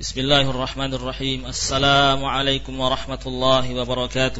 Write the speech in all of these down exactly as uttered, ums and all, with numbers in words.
Bismillahirrahmanirrahim. Assalamualaikum warahmatullahi wabarakatuh.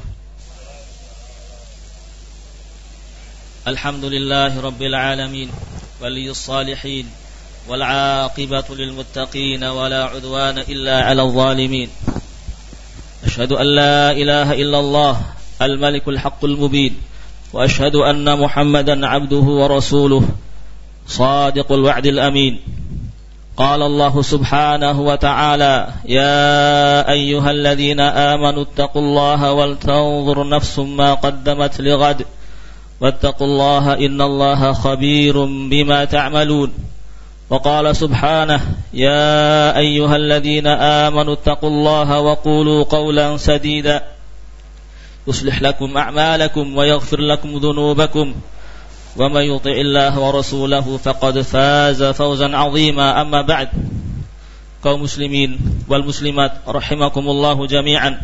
Alhamdulillahi rabbil alamin, waliyus salihin, wal aqibatu lil muttaqin, wala udwana illa 'alal zalimin. Asyhadu an la ilaha illallah al-malikul haqqul mubin, wa asyhadu anna Muhammadan 'abduhu wa rasuluh, shadiqul wa'dil amin. قال الله سبحانه وتعالى يا أيها الذين آمنوا اتقوا الله ولتنظر نفس ما قدمت لغد واتقوا الله إن الله خبير بما تعملون. وقال سبحانه يا أيها الذين آمنوا اتقوا الله وقولوا قولا سديدا يصلح لكم أعمالكم ويغفر لكم ذنوبكم وَمَن يُطِعِ اللَّهَ وَرَسُولَهُ فَقَدْ فَازَ فَوْزًا عَظِيمًا. أَمَّا بَعْدُ. Kaum muslimin wal muslimat rahimakumullahu jami'an.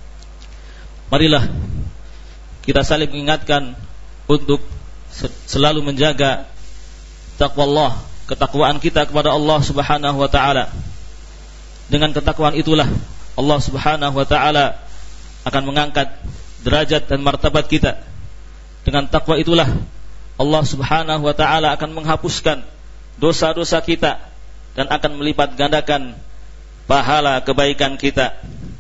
Marilah kita saling mengingatkan untuk selalu menjaga takwa Allah, ketakwaan kita kepada Allah Subhanahu wa taala. Dengan ketakwaan itulah Allah Subhanahu wa taala akan mengangkat derajat dan martabat kita. Dengan takwa itulah Allah Subhanahu wa ta'ala akan menghapuskan dosa-dosa kita dan akan melipat gandakan pahala kebaikan kita.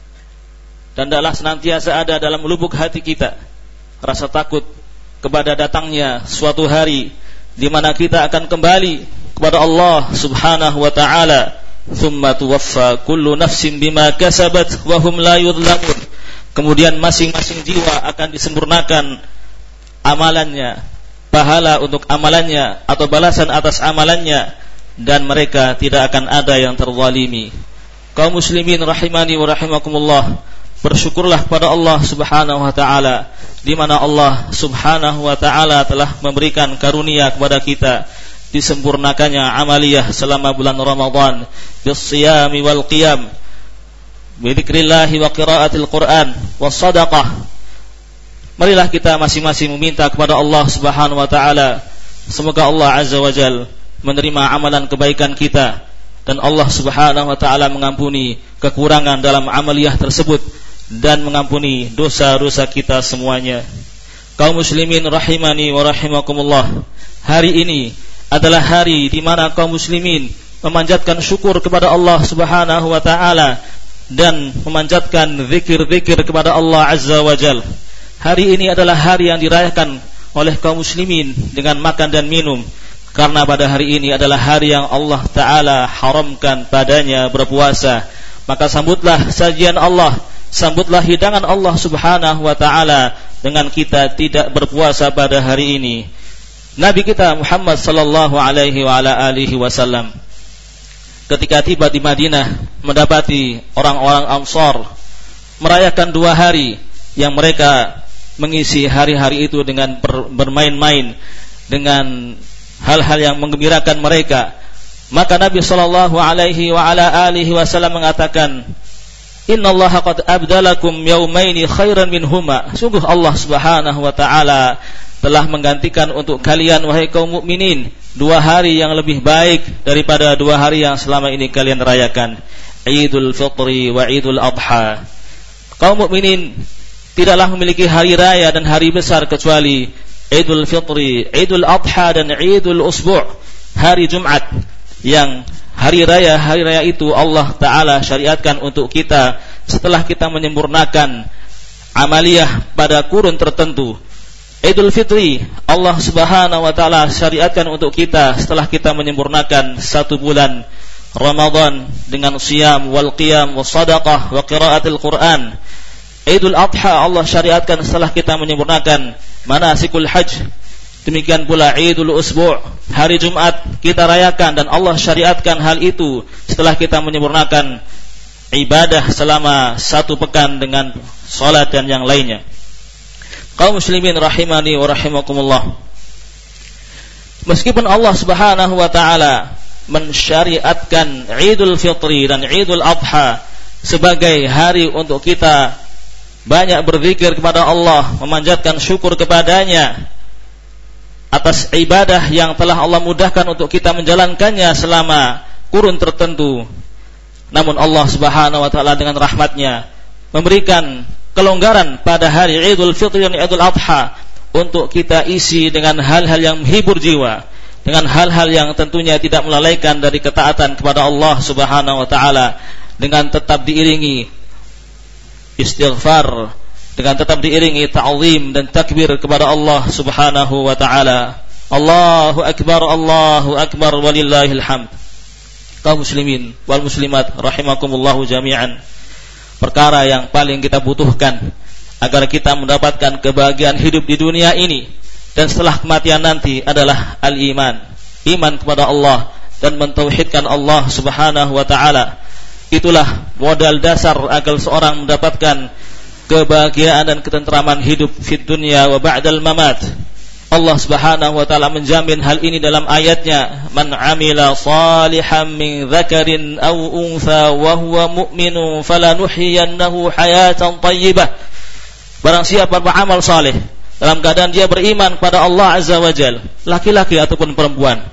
Dan adalah senantiasa ada dalam lubuk hati kita rasa takut kepada datangnya suatu hari di mana kita akan kembali kepada Allah Subhanahu wa ta'ala. Tsumma tuwaffa kullu nafsin bima kasabat wa hum la yudhlamun. Kemudian masing-masing jiwa akan disempurnakan amalannya, pahala untuk amalannya atau balasan atas amalannya, dan mereka tidak akan ada yang terzalimi. Kaum muslimin rahimani wa rahimakumullah, bersyukurlah kepada Allah Subhanahu wa taala di mana Allah Subhanahu wa taala telah memberikan karunia kepada kita disempurnakannya amaliyah selama bulan Ramadan bis-siyami wal qiyam bi dzikrillah wa qiraatil Qur'an was shadaqah. Marilah kita masing-masing meminta kepada Allah Subhanahu wa taala semoga Allah Azza wa Jalla menerima amalan kebaikan kita dan Allah Subhanahu wa taala mengampuni kekurangan dalam amaliyah tersebut dan mengampuni dosa-dosa kita semuanya. Kaum muslimin rahimani wa rahimakumullah, hari ini adalah hari di mana kaum muslimin memanjatkan syukur kepada Allah Subhanahu wa taala dan memanjatkan zikir-zikir kepada Allah Azza wa Jalla. Hari ini adalah hari yang dirayakan oleh kaum muslimin dengan makan dan minum, karena pada hari ini adalah hari yang Allah Ta'ala haramkan padanya berpuasa. Maka sambutlah sajian Allah, sambutlah hidangan Allah Subhanahu wa Ta'ala dengan kita tidak berpuasa pada hari ini. Nabi kita Muhammad sallallahu alaihi wa ala alihi wasallam ketika tiba di Madinah mendapati orang-orang Ansar merayakan dua hari yang mereka mengisi hari-hari itu dengan bermain-main, dengan hal-hal yang menggembirakan mereka. Maka Nabi sallallahu alaihi wa ala alihi wasallam mengatakan, "Innallaha qad abdalakum yaumaini khairan minhuma." Sungguh Allah Subhanahu wa taala telah menggantikan untuk kalian wahai kaum mukminin dua hari yang lebih baik daripada dua hari yang selama ini kalian rayakan, Idul Fitri wa Idul Adha. Kaum mukminin tidaklah memiliki hari raya dan hari besar kecuali Idul Fitri, Idul Adha dan Idul Usbu', hari Jumat, yang hari raya hari raya itu Allah Ta'ala syariatkan untuk kita setelah kita menyempurnakan amaliyah pada kurun tertentu. Idul Fitri Allah Subhanahu wa Ta'ala syariatkan untuk kita setelah kita menyempurnakan satu bulan Ramadan dengan siyam wal qiyam was sadaqah wa qiraatil Qur'an. Idul Adha Allah syariatkan setelah kita menyempurnakan manasikul hajj. Demikian pula Idul Usbu', hari Jumat kita rayakan dan Allah syariatkan hal itu setelah kita menyempurnakan ibadah selama satu pekan dengan salat dan yang lainnya. Kaum muslimin rahimani wa rahimakumullah, meskipun Allah Subhanahu wa taala mensyariatkan Idul Fitri dan Idul Adha sebagai hari untuk kita banyak berzikir kepada Allah, memanjatkan syukur kepadanya atas ibadah yang telah Allah mudahkan untuk kita menjalankannya selama kurun tertentu. Namun Allah Subhanahu wa taala dengan rahmatnya memberikan kelonggaran pada hari Idul Fitri dan Idul Adha untuk kita isi dengan hal-hal yang menghibur jiwa, dengan hal-hal yang tentunya tidak melalaikan dari ketaatan kepada Allah Subhanahu wa taala, dengan tetap diiringi istighfar, dengan tetap diiringi ta'zim dan takbir kepada Allah Subhanahu wa taala. Allahu akbar, Allahu akbar, walillahil hamd. Kaum muslimin wal muslimat rahimakumullahu jami'an, perkara yang paling kita butuhkan agar kita mendapatkan kebahagiaan hidup di dunia ini dan setelah kematian nanti adalah al-iman, iman kepada Allah dan mentauhidkan Allah Subhanahu wa taala. Itulah modal dasar agar seorang mendapatkan kebahagiaan dan ketentraman hidup fid dunya wa ba'dal mamat. Allah Subhanahu wa taala menjamin hal ini dalam ayatnya, man 'amila salihan min dzakarin aw untha wa huwa mu'minun falanuhyiyannahu hayatan thayyibah. Barang siapa beramal saleh dalam keadaan dia beriman kepada Allah Azza wa Jalla, laki-laki ataupun perempuan,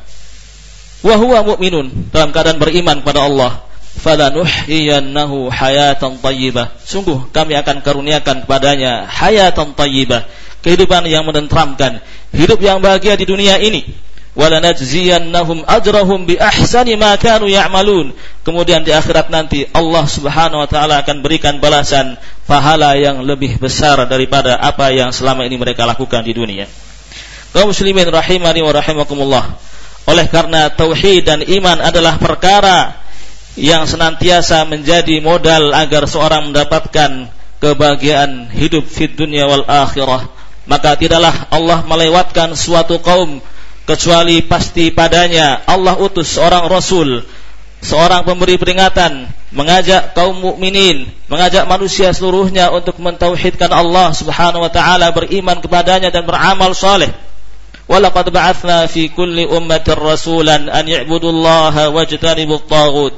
wa huwa mu'minun, dalam keadaan beriman kepada Allah, falanuhyiyannahu hayatan thayyibah, sungguh kami akan karuniakan kepadanya hayatan thayyibah, kehidupan yang menenteramkan, hidup yang bahagia di dunia ini. Walanajziyannahum ajrahum bi ahsani ma kanu ya'malun. Kemudian di akhirat nanti Allah Subhanahu wa taala akan berikan balasan pahala yang lebih besar daripada apa yang selama ini mereka lakukan di dunia. Kaum muslimin rahimani wa rahimakumullah. Oleh karena tauhid dan iman adalah perkara yang senantiasa menjadi modal agar seorang mendapatkan kebahagiaan hidup fid dunya wal akhirah, maka tidaklah Allah melewatkan suatu kaum kecuali pasti padanya Allah utus seorang rasul, seorang pemberi peringatan, mengajak kaum mukminin, mengajak manusia seluruhnya untuk mentauhidkan Allah Subhanahu wa taala, beriman kepadanya dan beramal saleh. Walaqad ba'atsna fi kulli ummatin rasulan an i'budullaha wajtanibut taghut.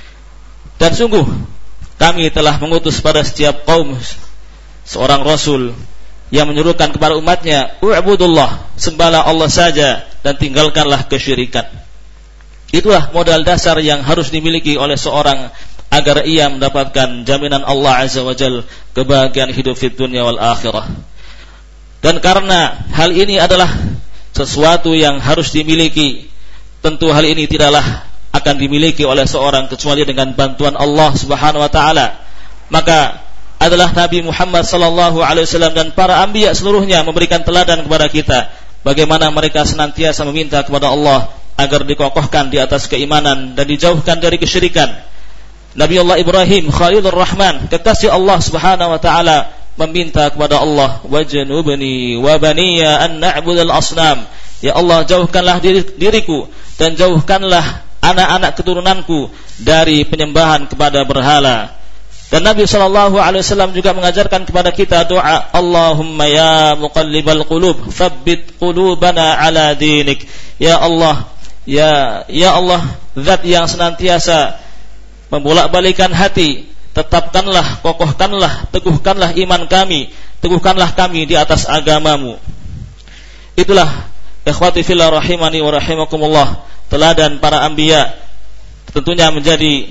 Dan sungguh kami telah mengutus pada setiap kaum seorang rasul yang menyuruhkan kepada umatnya, u'budullah, sembahlah Allah saja dan tinggalkanlah kesyirikan. Itulah modal dasar yang harus dimiliki oleh seorang agar ia mendapatkan jaminan Allah Azza wa Jalla, kebahagiaan hidup fid dunya wal akhirah. Dan karena hal ini adalah sesuatu yang harus dimiliki, tentu hal ini tidaklah akan dimiliki oleh seorang kecuali dengan bantuan Allah Subhanahu wa taala. Maka adalah Nabi Muhammad sallallahu alaihi wasallam dan para anbiya seluruhnya memberikan teladan kepada kita bagaimana mereka senantiasa meminta kepada Allah agar dikokohkan di atas keimanan dan dijauhkan dari kesyirikan. Nabi Allah Ibrahim Khalilur Rahman, kekasih Allah Subhanahu wa taala, meminta kepada Allah, wajnubni wa baniya an na'budal asnam. Ya Allah, jauhkanlah diri, diriku dan jauhkanlah anak-anak keturunanku dari penyembahan kepada berhala. Dan Nabi sallallahu alaihi wasallam juga mengajarkan kepada kita doa, Allahumma ya muqallibal qulub, tsabbit qulubana ala dinik. Ya Allah, ya ya Allah, zat yang senantiasa membolak-balikan hati, tetapkanlah, kokohkanlah, teguhkanlah iman kami, teguhkanlah kami di atas agamamu. Itulah ikhwati fillah rahimani wa rahimakumullah, teladan para anbiya, tentunya menjadi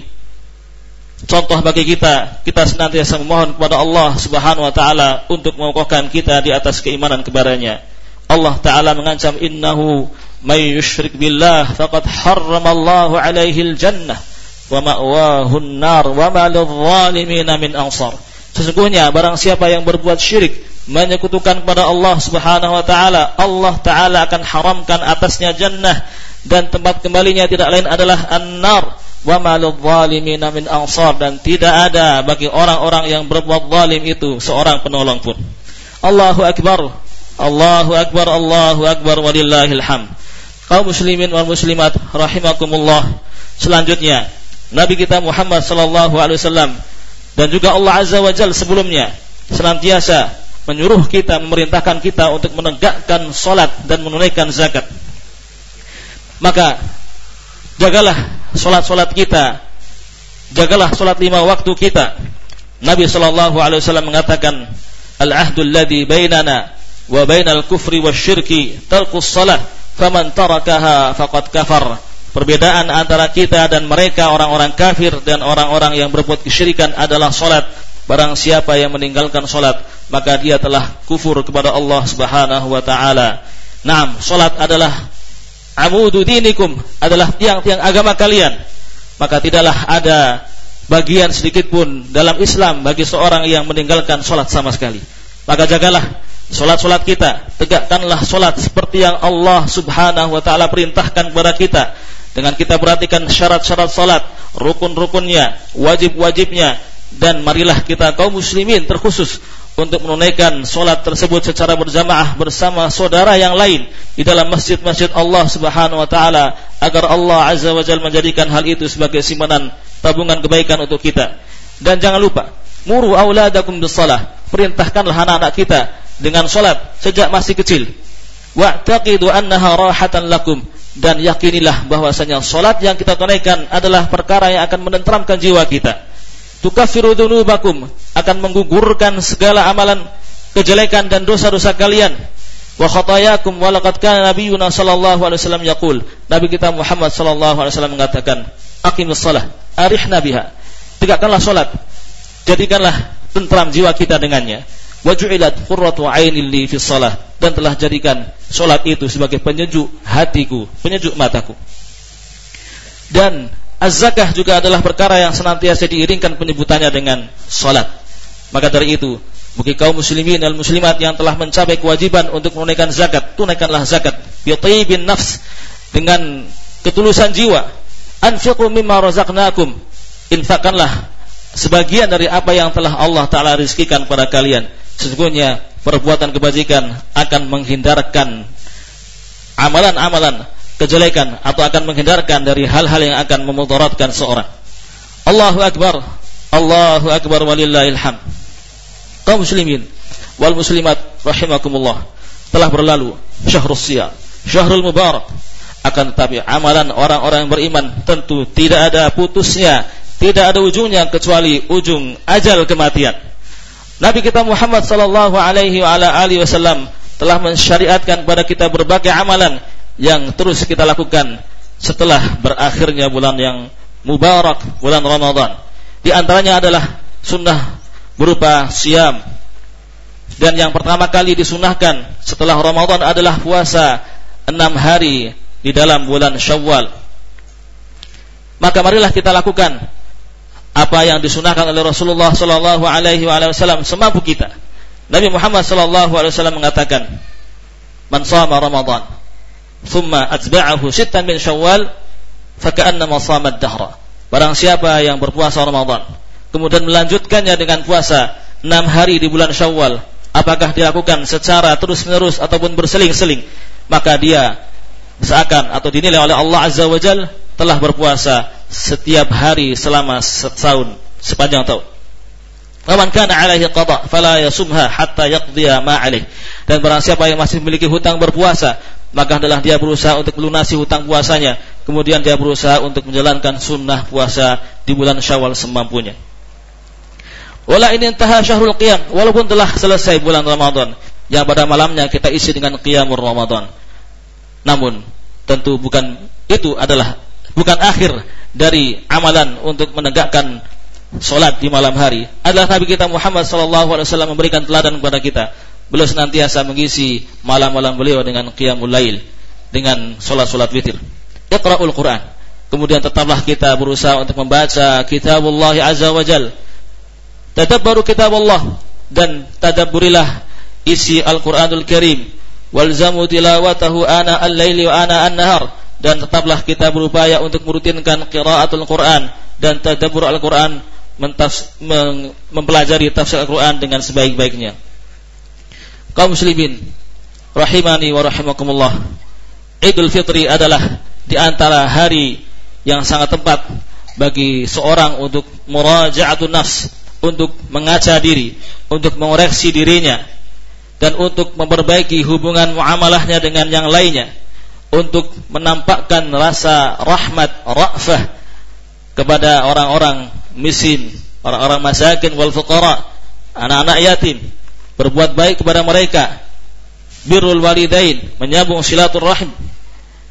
contoh bagi kita. Kita senantiasa memohon kepada Allah Subhanahu wa taala untuk mengokohkan kita di atas keimanan kepadanya. Allah taala mengancam, innahu may yusyrik billah faqad harramallahu alaihi al-jannah wa ma'wahu an-nar wa ma lidh-dhalimin min ansar. Sesungguhnya barang siapa yang berbuat syirik, menyekutukan kepada Allah Subhanahu wa taala, Allah taala akan haramkan atasnya jannah dan tempat kembalinya tidak lain adalah an-nar wa ma lidh-dhalimin min ansar, dan tidak ada bagi orang-orang yang berbuat zalim itu seorang penolong pun. Allahu akbar, Allahu akbar, Allahu akbar, walillahil hamd. Kaum muslimin wal muslimat rahimakumullah, selanjutnya Nabi kita Muhammad sallallahu alaihi wasallam dan juga Allah Azza wa Jalla sebelumnya senantiasa menyuruh kita, memerintahkan kita untuk menegakkan salat dan menunaikan zakat. Maka jagalah salat-salat kita, jagalah salat lima waktu kita. Nabi sallallahu alaihi wasallam mengatakan, al-ahdu alladhi bainana wa bainal kufri wasyirki tarkus salah, faman tarakaha faqad kafar, perbedaan antara kita dan mereka orang-orang kafir dan orang-orang yang berbuat kesyirikan adalah salat. Barang siapa yang meninggalkan salat, maka dia telah kufur kepada Allah Subhanahu wa taala. Naam, salat adalah amudu dinikum, adalah tiang-tiang agama kalian. Maka tidaklah ada bagian sedikit pun dalam Islam bagi seorang yang meninggalkan salat sama sekali. Maka jagalah salat-salat kita, tegakkanlah salat seperti yang Allah Subhanahu wa taala perintahkan kepada kita. Dengan kita perhatikan syarat-syarat salat, rukun-rukunnya, wajib-wajibnya, dan marilah kita kaum muslimin terkhusus untuk menunaikan salat tersebut secara berjamaah bersama saudara yang lain di dalam masjid-masjid Allah Subhanahu wa taala, agar Allah Azza wa Jalla menjadikan hal itu sebagai simpanan tabungan kebaikan untuk kita. Dan jangan lupa, muru auladakum bis-shalah, perintahkanlah anak-anak kita dengan salat sejak masih kecil. Wa'taqidu annaha rahatan lakum, dan yakinilah bahwasanya salat yang kita tunaikan adalah perkara yang akan menenteramkan jiwa kita. Tukaffiru dzunubakum, akan menggugurkan segala amalan kejelekan dan dosa-dosa kalian. Wa khatayakum, wa laqad kana nabiyuna sallallahu alaihi wasallam yaqul, Nabi kita Muhammad sallallahu alaihi wasallam mengatakan, aqimus shalah arihna biha, tegakkanlah salat, jadikanlah tentram jiwa kita dengannya. Wa ju'ilat qurratu 'aini li fi shalah, dan telah jadikan salat itu sebagai penyejuk hatiku, penyejuk mataku. Dan az-zakah juga adalah perkara yang senantiasa diiringkan penyebutannya dengan salat. Maka dari itu, bagi kaum muslimin dan muslimat yang telah mencapai kewajiban untuk menunaikan zakat, tunaikanlah zakat bi tayyibin nafs, dengan ketulusan jiwa. Anfiqu mimma razaqnakum, infakkanlah sebagian dari apa yang telah Allah Ta'ala rizkikan kepada kalian. Sesungguhnya perbuatan kebajikan akan menghindarkan amalan-amalan kejelekan, atau akan menghindarkan dari hal-hal yang akan memudaratkan seorang. Allahu Akbar, Allahu Akbar walillahil hamd. Kaum muslimin wal muslimat rahimakumullah, telah berlalu syahrus siyam, syahrul mubarak. Akan tetapi amalan orang-orang yang beriman tentu tidak ada putusnya, tidak ada ujungnya kecuali ujung ajal kematian. Nabi kita Muhammad sallallahu alaihi wa ala alihi wasallam telah mensyariatkan kepada kita berbagai amalan yang terus kita lakukan setelah berakhirnya bulan yang mubarak, bulan Ramadan. Di antaranya adalah sunnah berupa siyam. Dan yang pertama kali disunahkan setelah Ramadan adalah puasa enam hari di dalam bulan Syawal. Maka marilah kita lakukan apa yang disunahkan oleh Rasulullah sallallahu alaihi wasallam semampu kita. Nabi Muhammad sallallahu alaihi wasallam mengatakan, "Man shama Ramadan, thumma atba'ahu sittan min Syawal, faka'annama shama ad-dahra." Barang siapa yang berpuasa Ramadan, kemudian melanjutkannya dengan puasa enam hari di bulan Syawal, apakah dilakukan secara terus-menerus ataupun berseling-seling, maka dia seakan atau dinilai oleh Allah Azza wa Jalla telah berpuasa setiap hari selama setahun, sepanjang tahun. Waman kana alaihi qada fala yasumha hatta yaqdiya ma alaihi. Dan barang siapa yang masih memiliki hutang berpuasa, maka adalah dia berusaha untuk melunasi hutang puasanya, kemudian dia berusaha untuk menjalankan sunnah puasa di bulan Syawal semampunya. Wala in intaha syahrul qiyam, walaupun telah selesai bulan Ramadan, yang pada malamnya kita isi dengan qiyamul Ramadan. Namun tentu bukan itu adalah bukan akhir dari amalan untuk menegakkan solat di malam hari. Adalah Nabi kita Muhammad sallallahu alaihi wasallam memberikan teladan kepada kita. Beliau senantiasa mengisi malam-malam beliau dengan qiyamul lail, dengan solat-solat witir. Iqra'ul Quran. Kemudian tetaplah kita berusaha untuk membaca kitabullah azza wa jal. Tadabbaru kitabullah, dan tadabburilah isi Al-Quranul Karim. Walzamu tilawatahu ana al-laili wa ana an-nahar. Dan tetaplah kita berupaya untuk merutinkan qiraatul Quran dan tadabbur Al-Quran, mentas, mem, mempelajari tafsir Al-Quran dengan sebaik-baiknya. Kaum muslimin rahimani wa rahimakumullah, Idul Fitri adalah di antara hari yang sangat tepat bagi seorang untuk muraja'atun nafs, untuk mengaca diri, untuk mengoreksi dirinya, dan untuk memperbaiki hubungan muamalahnya dengan yang lainnya, untuk menampakkan rasa rahmat, ra'fah kepada orang-orang miskin, orang-orang masakin wal fuqara, anak-anak yatim, berbuat baik kepada mereka, birrul walidain, menyambung silaturahim,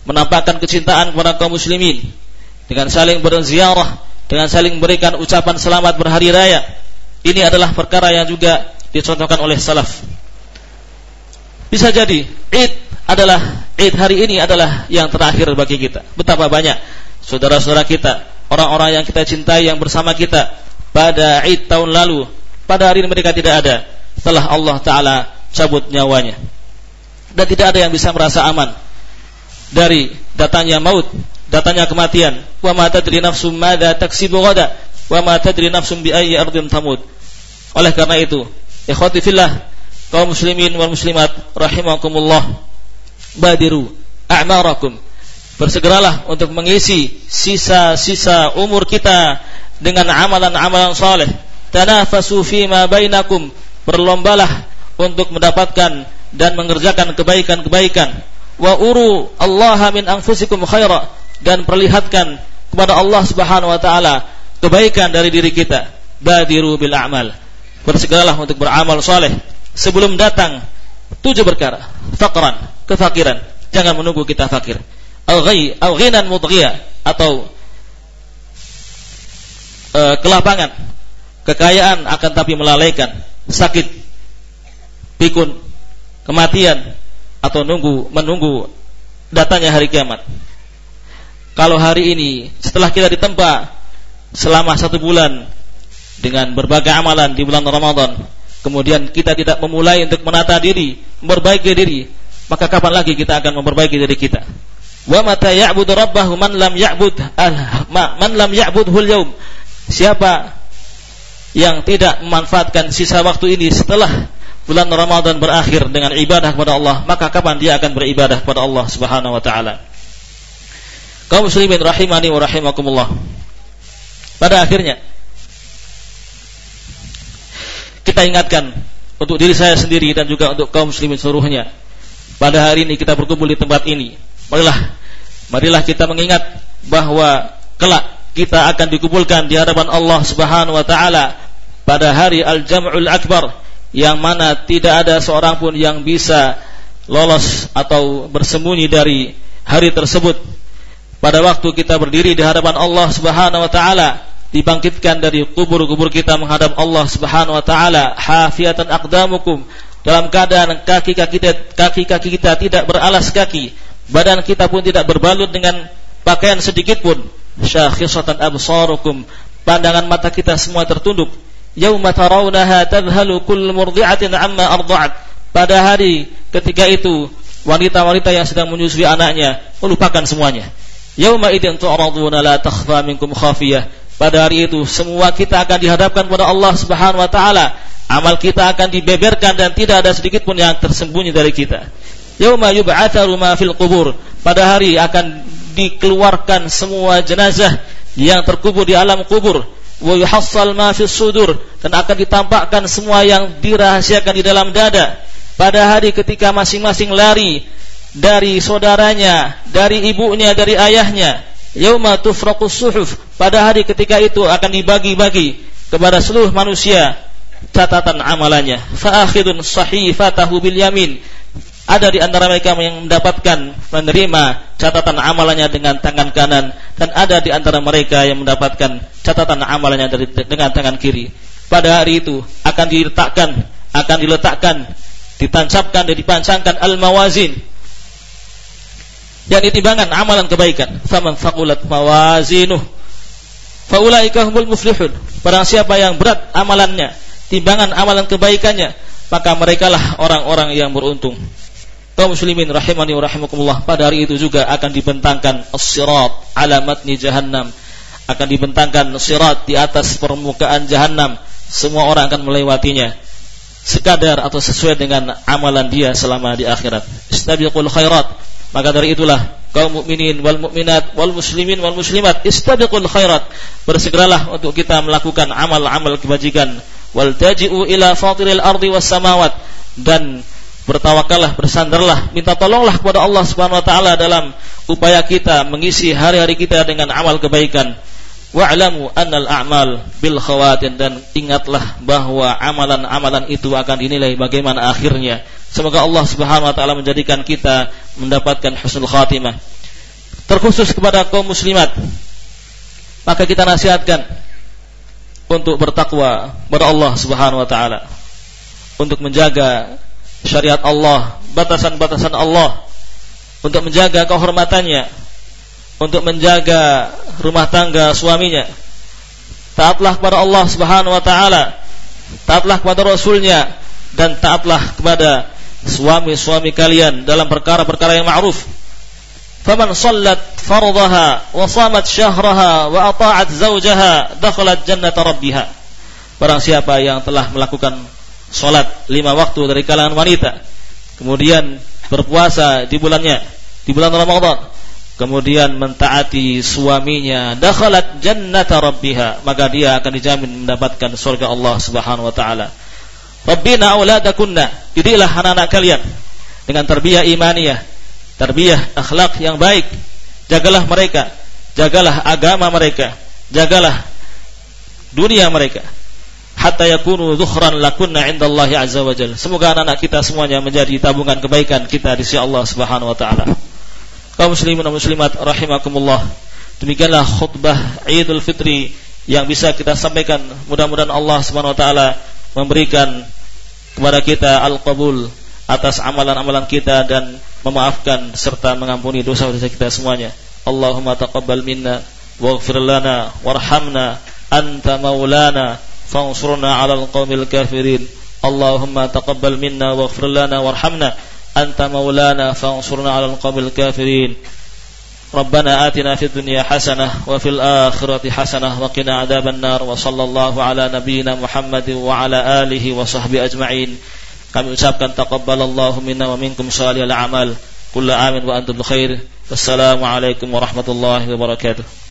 menampakkan kecintaan kepada kaum muslimin dengan saling berziarah, dengan saling memberikan ucapan selamat berhari raya. Ini adalah perkara yang juga dicontohkan oleh salaf. Bisa jadi Id adalah Id hari ini adalah yang terakhir bagi kita. Betapa banyak saudara-saudara kita, orang-orang yang kita cintai yang bersama kita pada Id tahun lalu, pada hari ini mereka tidak ada setelah Allah Ta'ala cabut nyawanya. Dan tidak ada yang bisa merasa aman dari datangnya maut, datangnya kematian. Wa ma tadri nafsum madza taksibu ghadan wa ma tadri nafsum bi ayyi ardin tamut. Oleh karena itu, ikhwati fillah, kaum muslimin wal muslimat rahimakumullah, badiru a'marakum, bersegeralah untuk mengisi sisa-sisa umur kita dengan amalan-amalan saleh. Tanafasu fima bainakum, berlombalah untuk mendapatkan dan mengerjakan kebaikan-kebaikan. Wa uru Allah min anfusikum khaira, dan perlihatkan kepada Allah Subhanahu wa taala kebaikan dari diri kita. Badiru bil a'mal, bersegeralah untuk beramal saleh sebelum datang tujuh perkara. Faqran, kefakiran, jangan menunggu kita fakir. Al-ghay, al-ghinan mudghiya, atau uh, kelapangan, kekayaan akan tapi melalaikan, sakit, pikun, kematian, atau nunggu menunggu datanya hari kiamat. Kalau hari ini setelah kita ditempa selama satu bulan dengan berbagai amalan di bulan Ramadan, kemudian kita tidak memulai untuk menata diri, memperbaiki diri, maka kapan lagi kita akan memperbaiki diri kita? Wa mata ya'budu rabbahu man lam ya'bud man lam ya'budhul yaum. Siapa yang tidak memanfaatkan sisa waktu ini setelah bulan Ramadan berakhir dengan ibadah kepada Allah, maka kapan dia akan beribadah kepada Allah Subhanahu wa taala? Kaum muslimin rahimani wa rahimakumullah, pada akhirnya kita ingatkan untuk diri saya sendiri dan juga untuk kaum muslimin seluruhnya. Pada hari ini kita berkumpul di tempat ini, marilah marilah kita mengingat bahwa kelak kita akan dikumpulkan di hadapan Allah Subhanahu wa taala pada hari Al-Jam'ul Akbar, yang mana tidak ada seorang pun yang bisa lolos atau bersembunyi dari hari tersebut. Pada waktu kita berdiri di hadapan Allah Subhanahu wa taala, dibangkitkan dari kubur-kubur kita menghadap Allah Subhanahu wa taala, hafiyatan aqdamukum, dalam keadaan kaki-kaki kita, kaki-kaki kita tidak beralas kaki, badan kita pun tidak berbalut dengan pakaian sedikit pun. Syakhisatan absarukum, pandangan mata kita semua tertunduk. Yauma tarawunaha tadhhalu kullu murdi'atin amma arda'at, pada hari ketika itu wanita-wanita yang sedang menyusui anaknya melupakan semuanya. Yauma idzin tu'raduna la takhfa minkum khafiyah, pada hari itu semua kita akan dihadapkan kepada Allah Subhanahu wa taala. Amal kita akan dibeberkan dan tidak ada sedikit pun yang tersembunyi dari kita. Yauma yub'atsaru ma fil qubur, pada hari akan dikeluarkan semua jenazah yang terkubur di alam kubur. Wa yuhassal ma fis sudur, dan akan ditampakkan semua yang dirahasiakan di dalam dada. Pada hari ketika masing-masing lari dari saudaranya, dari ibunya, dari ayahnya. Yauma tufraqus suhuf, pada hari ketika itu akan dibagi-bagi kepada seluruh manusia catatan amalannya. Fa akhidun sahifatahu bil yamin, ada di antara mereka yang mendapatkan menerima catatan amalannya dengan tangan kanan, dan ada di antara mereka yang mendapatkan catatan amalannya dari, dengan tangan kiri. Pada hari itu akan diletakkan, akan diletakkan, ditancapkan dan dipancangkan al-mawazin, yang ditimbangan amalan kebaikan. Faman thaqulat mawazinuh faulaika humul muflihun, barang siapa yang berat amalannya, timbangan amalan kebaikannya, maka merekalah orang-orang yang beruntung. Kaum muslimin rahimani wa rahimakumullah, pada hari itu juga akan dibentangkan as-sirat ala matni jahannam, akan dibentangkan sirat di atas permukaan jahannam. Semua orang akan melewatinya sekadar atau sesuai dengan amalan dia selama di akhirat. Istabiqul khairat, maka dari itulah kaum mukminin wal mukminat wal muslimin wal muslimat, istabiqul khairat, bersegeralah untuk kita melakukan amal-amal kebajikan. Wal taji'u ila fatiril ardi was samawat, dan bertawakallah, bersandarlah, minta tolonglah kepada Allah Subhanahu wa taala dalam upaya kita mengisi hari-hari kita dengan amal kebaikan. Wa'lamu annal a'mal bil khawatin, dan ingatlah bahwa amalan-amalan itu akan dinilai bagaimana akhirnya. Semoga Allah Subhanahu wa taala menjadikan kita mendapatkan husnul khatimah. terkhusus kepada kaum muslimat, maka kita nasihatkan untuk bertakwa kepada Allah Subhanahu wa taala, untuk menjaga syariat Allah, batasan-batasan Allah, untuk menjaga kehormatannya, untuk menjaga rumah tangga suaminya. Taatlah kepada Allah Subhanahu wa taala, taatlah kepada Rasulnya, dan taatlah kepada suami-suami kalian dalam perkara-perkara yang ma'ruf. Faman sallat fardaha wa shamat syahraha wa ata'at zawjaha dakhalat jannata rabbiha. Barang siapa yang telah melakukan salat lima waktu dari kalangan wanita, kemudian berpuasa di bulannya, di bulan Ramadan, kemudian mentaati suaminya, dakhalat jannata rabbiha, maka dia akan dijamin mendapatkan surga Allah Subhanahu wa taala. Rabbina auladakunna, didilah anak-anak kalian dengan tarbiyah imaniyah, tarbiyah akhlak yang baik. Jagalah mereka, jagalah agama mereka, jagalah dunia mereka, hatta yakunu dhukhran lakunna indallahi azza wajalla. Semoga anak-anak kita semuanya menjadi tabungan kebaikan kita di sisi Allah Subhanahu wa taala. Kaum muslimin dan muslimat rahimakumullah, demikianlah khutbah Idul Fitri yang bisa kita sampaikan. Mudah-mudahan Allah Subhanahu wa taala memberikan kepada kita al-qabul atas amalan-amalan kita dan memaafkan serta mengampuni dosa-dosa kita semuanya. Allahumma taqabbal minna waghfir lana warhamna anta maulana fansurna 'alal qaumil kafirin. Allahumma taqabbal minna waghfir lana warhamna anta maulana fansurna 'alal qaumil kafirin. Rabbana atina fid dunya hasanah wa fil akhirati hasanah wa qina adzaban nar. Wa sallallahu ala nabiyyina Muhammadin wa ala alihi wa sahbihi ajma'in. Kami ucapkan taqabbalallahu minna wa minkum shalihal a'mal. Kullu amin wa antum bikhair. Wassalamu alaikum warahmatullahi wabarakatuh.